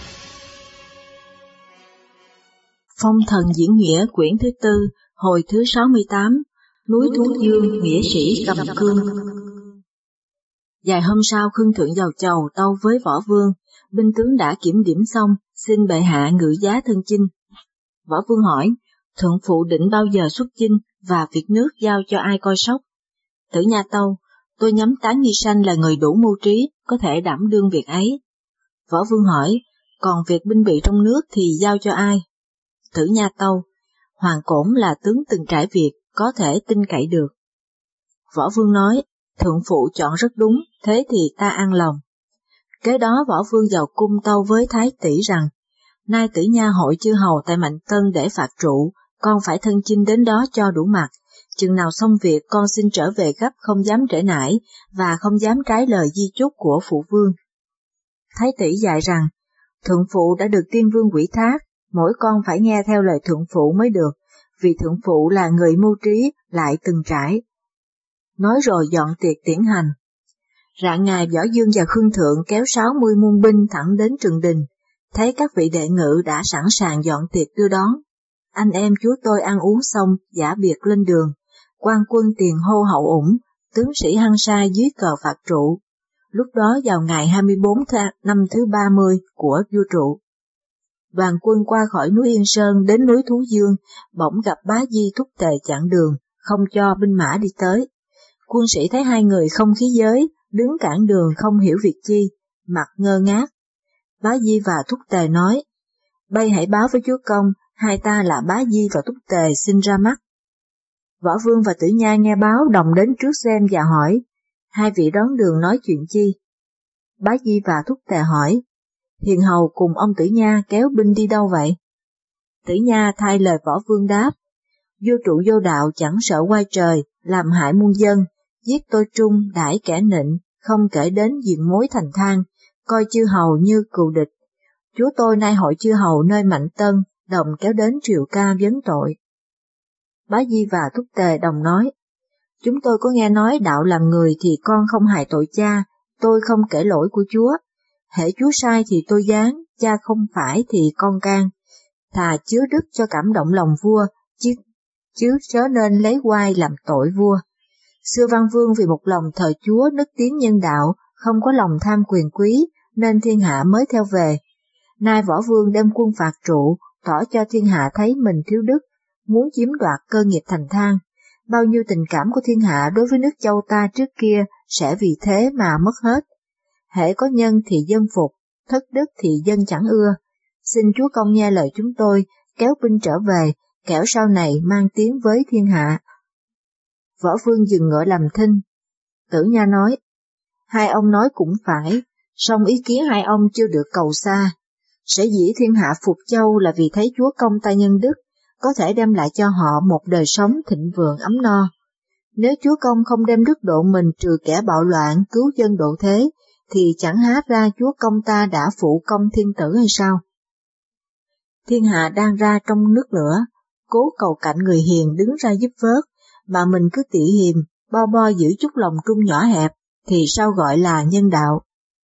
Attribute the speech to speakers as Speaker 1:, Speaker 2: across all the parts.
Speaker 1: Phong thần diễn nghĩa quyển thứ 4, hồi thứ 68, núi Thú Dương, nghĩa sĩ cầm cương. Vài hôm sau, Khương Thượng vào chầu tâu với Võ Vương, binh tướng đã kiểm điểm xong, xin bệ hạ ngự giá thân chinh. Võ Vương hỏi, thượng phụ định bao giờ xuất chinh và việc nước giao cho ai coi sóc? Tử Nha tâu, tôi nhắm Tán Nghi Sanh là người đủ mưu trí, có thể đảm đương việc ấy. Võ Vương hỏi, còn việc binh bị trong nước thì giao cho ai? Tử Nha tâu, Hoàng Cổn là tướng từng trải việc, có thể tin cậy được. Võ Vương nói, thượng phụ chọn rất đúng, thế thì ta an lòng. Kế đó Võ Vương vào cung tâu với Thái Tỷ rằng, nay Tử Nha hội chư hầu tại Mạnh Tân để phạt trụ, con phải thân chinh đến đó cho đủ mặt, chừng nào xong việc con xin trở về gấp, không dám trễ nải, và không dám trái lời di chúc của phụ vương. Thái Tỷ dạy rằng, thượng phụ đã được Tiên Vương ủy thác, mỗi con phải nghe theo lời thượng phụ mới được, vì thượng phụ là người mưu trí, lại từng trải. Nói rồi dọn tiệc tiễn hành. Rạng ngày Võ Dương và Khương Thượng kéo 60 muôn binh thẳng đến Trường Đình, thấy các vị đệ ngự đã sẵn sàng dọn tiệc đưa đón. Anh em chúa tôi ăn uống xong, giả biệt lên đường, quan quân tiền hô hậu ủng, tướng sĩ hăng say dưới cờ phạt trụ. Lúc đó vào ngày 24 năm thứ 30 của vua trụ. Đoàn quân qua khỏi núi Yên Sơn đến núi Thú Dương, bỗng gặp Bá Di thúc tề chặn đường, không cho binh mã đi tới. Quân sĩ thấy hai người không khí giới, đứng cản đường không hiểu việc chi, mặt ngơ ngác. Bá Di và thúc tề nói, bây hãy báo với chúa công, hai ta là Bá Di và thúc tề xin ra mắt. Võ Vương và Tử Nha nghe báo đồng đến trước xem và hỏi, hai vị đón đường nói chuyện chi? Bá Di và thúc tề hỏi, hiền hầu cùng ông Tử Nha kéo binh đi đâu vậy? Tử Nha thay lời Võ Vương đáp, vua trụ vô đạo chẳng sợ oai trời, làm hại muôn dân, giết tôi trung, đãi kẻ nịnh, không kể đến diện mối thành thang, coi chư hầu như cừu địch. Chúa tôi nay hội chư hầu nơi Mạnh Tân, đồng kéo đến triều ca vấn tội. Bá Di và thúc tề đồng nói, chúng tôi có nghe nói đạo làm người thì con không hại tội cha, tôi không kể lỗi của chúa. Hễ chúa sai thì tôi giáng, cha không phải thì con can. Thà chứa đức cho cảm động lòng vua, chứ chớ nên lấy oai làm tội vua. Xưa Văn Vương vì một lòng thờ chúa nức tiếng nhân đạo, không có lòng tham quyền quý, nên thiên hạ mới theo về. Nay Võ Vương đem quân phạt trụ, tỏ cho thiên hạ thấy mình thiếu đức, muốn chiếm đoạt cơ nghiệp thành thang. Bao nhiêu tình cảm của thiên hạ đối với nước Châu ta trước kia sẽ vì thế mà mất hết. Hễ có nhân thì dân phục, thất đức thì dân chẳng ưa. Xin chúa công nghe lời chúng tôi, kéo binh trở về, kẻo sau này mang tiếng với thiên hạ. Võ Vương dừng ngựa làm thinh. Tử Nha nói, hai ông nói cũng phải, song ý kiến hai ông chưa được cầu xa. Sở dĩ thiên hạ phục châu là vì thấy chúa công ta nhân đức, có thể đem lại cho họ một đời sống thịnh vượng ấm no. Nếu chúa công không đem đức độ mình trừ kẻ bạo loạn, cứu dân độ thế, thì chẳng há ra chúa công ta đã phụ công thiên tử hay sao? Thiên hạ đang ra trong nước lửa, cố cầu cạnh người hiền đứng ra giúp vớt, mà mình cứ tị hiềm, bo giữ chút lòng trung nhỏ hẹp, thì sao gọi là nhân đạo?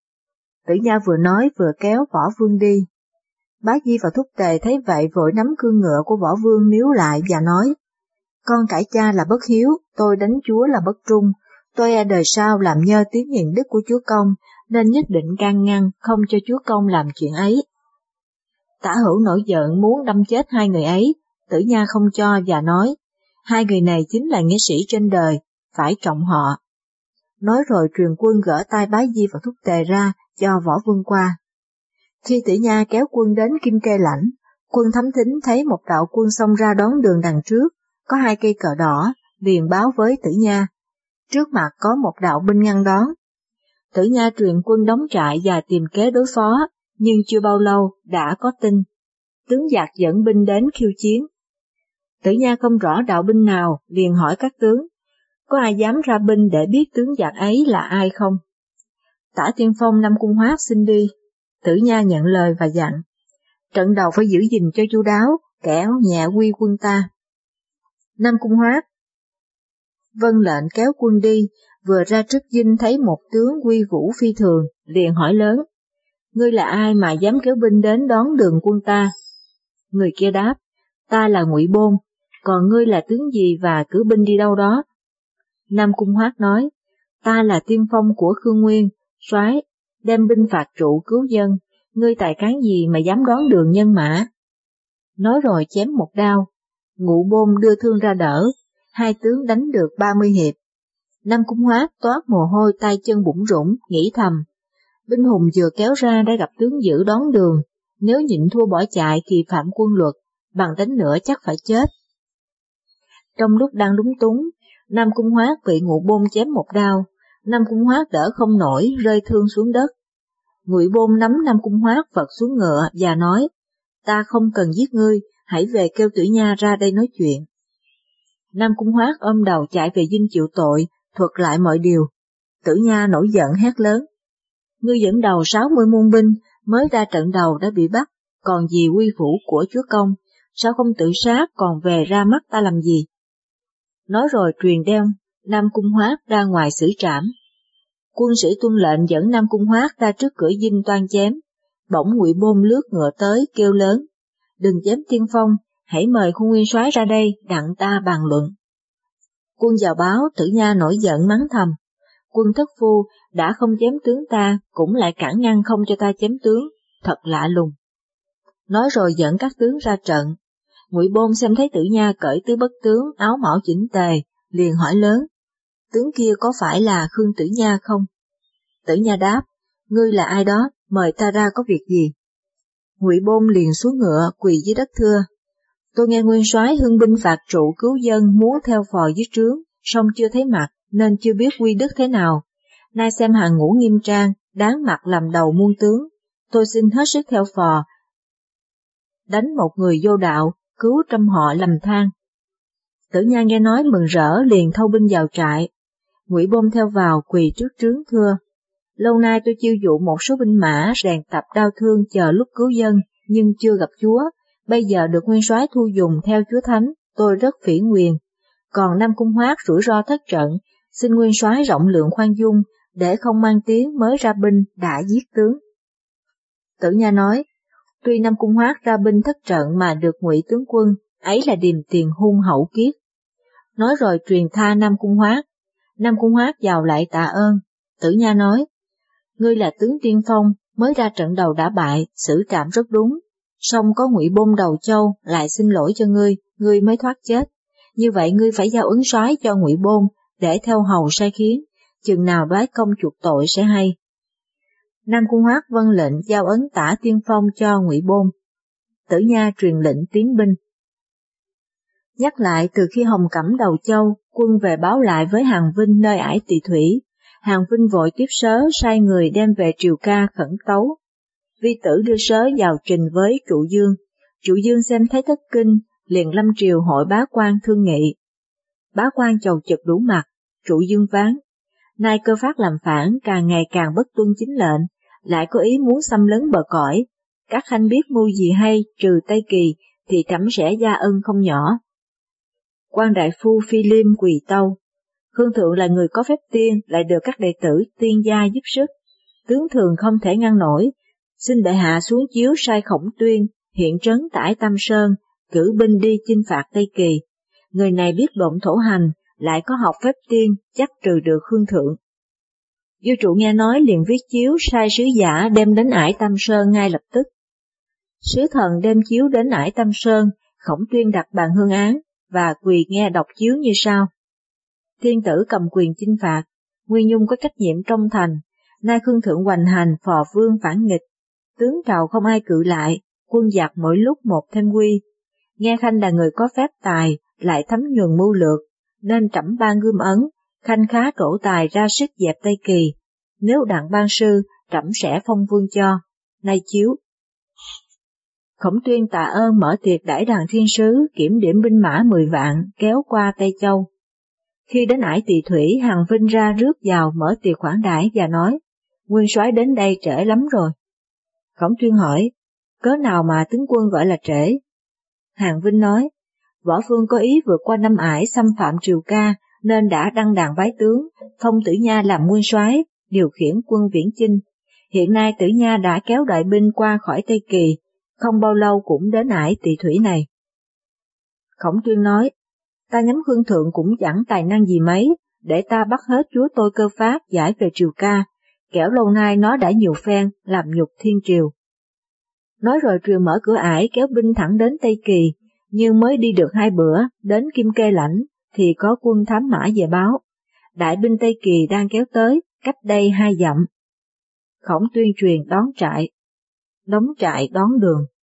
Speaker 1: Tử Nha vừa nói vừa kéo Võ Vương đi. Bá Di và thúc tề thấy vậy vội nắm cương ngựa của Võ Vương níu lại và nói, con cãi cha là bất hiếu, tôi đánh chúa là bất trung, tôi đời sau làm nhơ tiếng hiền đức của chúa công, nên nhất định can ngăn không cho chúa công làm chuyện ấy. Tả Hữu nổi giận muốn đâm chết hai người ấy, Tử Nha không cho và nói, hai người này chính là nghĩa sĩ trên đời, phải trọng họ. Nói rồi truyền quân gỡ tay Bá Di và thúc tề ra cho Võ Vương qua. Khi Tử Nha kéo quân đến Kim Kê Lãnh, quân Thám Thính thấy một đạo quân xông ra đón đường đằng trước, có hai cây cờ đỏ, liền báo với Tử Nha. Trước mặt có một đạo binh ngăn đón. Tử Nha truyền quân đóng trại và tìm kế đối phó, nhưng chưa bao lâu đã có tin. Tướng giặc dẫn binh đến khiêu chiến. Tử Nha không rõ đạo binh nào, liền hỏi các tướng, có ai dám ra binh để biết tướng giặc ấy là ai không? Tả Tiên Phong Nam Cung Hoát xin đi. Tử Nha nhận lời và dặn, trận đầu phải giữ gìn cho chu đáo, kẻo nhẹ quy quân ta. Nam Cung Hoát vâng lệnh kéo quân đi, vừa ra trước dinh thấy một tướng uy vũ phi thường, liền hỏi lớn, ngươi là ai mà dám kéo binh đến đón đường quân ta? Người kia đáp, ta là Ngụy Bôn, còn ngươi là tướng gì và cử binh đi đâu đó? Nam Cung Hoát nói, ta là tiên phong của Khương Nguyên, soái đem binh phạt trụ cứu dân, ngươi tài cán gì mà dám đón đường nhân mã? Nói rồi chém một đao, Ngụy Bôn đưa thương ra đỡ, hai tướng đánh được 30 hiệp. Nam Cung Hoát toát mồ hôi tay chân bủn rủn, nghĩ thầm, binh hùng vừa kéo ra đã gặp tướng dữ đón đường, nếu nhịn thua bỏ chạy thì phạm quân luật, bằng đánh nữa chắc phải chết. Trong lúc đang lúng túng, Nam Cung Hoát bị Ngụy Bôn chém một đao, Nam Cung Hoát đỡ không nổi, rơi thương xuống đất. Ngụy Bôn nắm Nam Cung Hoát vật xuống ngựa và nói, ta không cần giết ngươi, hãy về kêu Tử Nha ra đây nói chuyện. Nam Cung Hoát ôm đầu chạy về dinh chịu tội, thuật lại mọi điều. Tử Nha nổi giận hét lớn, ngươi dẫn đầu 60 muôn binh, mới ra trận đầu đã bị bắt, còn gì quy phủ của chúa công, sao không tự sát còn về ra mắt ta làm gì? Nói rồi truyền đem Nam Cung Hoát ra ngoài xử trảm. Quân sĩ tuân lệnh dẫn Nam Cung Hoát ra trước cửa dinh toan chém, bỗng Ngụy Bôn lướt ngựa tới kêu lớn, đừng chém tiên phong, hãy mời khu nguyên soái ra đây đặng ta bàn luận. Quân vào báo Tử Nha nổi giận mắng thầm, quân thất phu đã không chém tướng ta cũng lại cản ngăn không cho ta chém tướng, thật lạ lùng. Nói rồi dẫn các tướng ra trận. Ngụy Bôn xem thấy Tử Nha cởi tứ bất tướng, áo mão chỉnh tề, liền hỏi lớn, tướng kia có phải là Khương Tử Nha không? Tử Nha đáp, ngươi là ai đó, mời ta ra có việc gì? Ngụy Bôn liền xuống ngựa quỳ dưới đất thưa, tôi nghe nguyên soái hưng binh phạt trụ cứu dân múa theo phò dưới trướng, song chưa thấy mặt nên chưa biết quy đức thế nào. Nay xem hàng ngũ nghiêm trang, đáng mặt làm đầu muôn tướng, tôi xin hết sức theo phò, đánh một người vô đạo, cứu trăm họ lầm than. Tử Nha nghe nói mừng rỡ liền thâu binh vào trại. Ngụy Bôn theo vào quỳ trước trướng thưa, lâu nay tôi chiêu dụ một số binh mã rèn tập đao thương chờ lúc cứu dân, nhưng chưa gặp chúa, bây giờ được nguyên soái thu dùng theo chúa thánh, tôi rất phỉ nguyền. Còn Nam Cung Hoát rủi ro thất trận, xin nguyên soái rộng lượng khoan dung, để không mang tiếng mới ra binh đã giết tướng. Tử Nha nói, tuy Nam Cung Hoát ra binh thất trận mà được Ngụy tướng quân, ấy là điềm tiền hung hậu kiết. Nói rồi truyền tha Nam Cung Hoát. Nam Cung Hoát vào lại tạ ơn. Tử Nha nói, ngươi là tướng tiên phong, mới ra trận đầu đã bại, xử trảm rất đúng. Song có Ngụy Bôn đầu châu lại xin lỗi cho ngươi mới thoát chết. Như vậy ngươi phải giao ấn soái cho Ngụy Bôn, để theo hầu sai khiến, chừng nào đoái công chuộc tội sẽ hay. Nam Cung Hoát vâng lệnh giao ấn tả tiên phong cho Ngụy Bôn. Tử Nha truyền lệnh tiến binh. Nhắc lại từ khi Hồng Cẩm đầu châu, quân về báo lại với Hàn Vinh nơi ải Tỳ Thủy. Hàn Vinh vội tiếp sớ sai người đem về triều ca khẩn tấu. Vi tử đưa sớ vào trình với Trụ Dương. Trụ Dương xem thấy thất kinh, liền lâm triều hội bá quan thương nghị. Bá quan chầu chực đủ mặt, Trụ Dương phán, nay Cơ Phát làm phản càng ngày càng bất tuân chính lệnh, lại có ý muốn xâm lấn bờ cõi. Các khanh biết mưu gì hay trừ Tây Kỳ thì trẫm sẽ gia ân không nhỏ. Quan đại phu Phi Liêm quỳ tâu, Khương thượng là người có phép tiên, lại được các đệ tử tiên gia giúp sức, tướng thường không thể ngăn nổi, xin bệ hạ xuống chiếu sai Khổng Tuyên hiện trấn tại Tam Sơn, cử binh đi chinh phạt Tây Kỳ. Người này biết độn thổ hành, lại có học phép tiên, chắc trừ được Khương thượng. Vua Trụ nghe nói liền viết chiếu sai sứ giả đem đến ải Tam Sơn ngay lập tức. Sứ thần đem chiếu đến ải Tam Sơn, Khổng Tuyên đặt bàn hương án và quỳ nghe đọc chiếu như sau. Thiên tử cầm quyền chinh phạt, Nguyên Nhung có trách nhiệm trong thành, nay Khương thượng hoành hành phò vương phản nghịch, tướng trào không ai cự lại, quân giặc mỗi lúc một thêm quy. Nghe Khanh là người có phép tài, lại thấm nhuần mưu lược, nên trẫm ban gươm ấn, Khanh khá trổ tài ra sức dẹp Tây Kỳ. Nếu đặng ban sư, trẫm sẽ phong vương cho. Nay chiếu. Khổng Tuyên tạ ơn mở tiệc đãi đàn thiên sứ, kiểm điểm binh mã 10 vạn, kéo qua Tây Châu. Khi đến ải Tỳ Thủy, Hàn Vinh ra rước vào mở tiệc khoản đãi và nói, nguyên soái đến đây trễ lắm rồi. Khổng Tuyên hỏi, cớ nào mà tướng quân gọi là trễ? Hàn Vinh nói, Võ Vương có ý vượt qua Năm Ải xâm phạm triều ca, nên đã đăng đàn bái tướng, phong Tử Nha làm nguyên soái, điều khiển quân viễn chinh. Hiện nay Tử Nha đã kéo đại binh qua khỏi Tây Kỳ, không bao lâu cũng đến ải Tỵ Thủy này. Khổng Tuyên nói, ta nhắm Khương Thượng cũng chẳng tài năng gì mấy, để ta bắt hết chúa tôi Cơ Phát giải về triều ca, kẻo lâu nay nó đã nhiều phen làm nhục thiên triều. Nói rồi triều mở cửa ải kéo binh thẳng đến Tây Kỳ, nhưng mới đi được 2 bữa, đến Kim Kê Lãnh, thì có quân thám mã về báo. Đại binh Tây Kỳ đang kéo tới, cách đây 2 dặm. Khổng Tuyên truyền đón trại, đóng trại đón đường.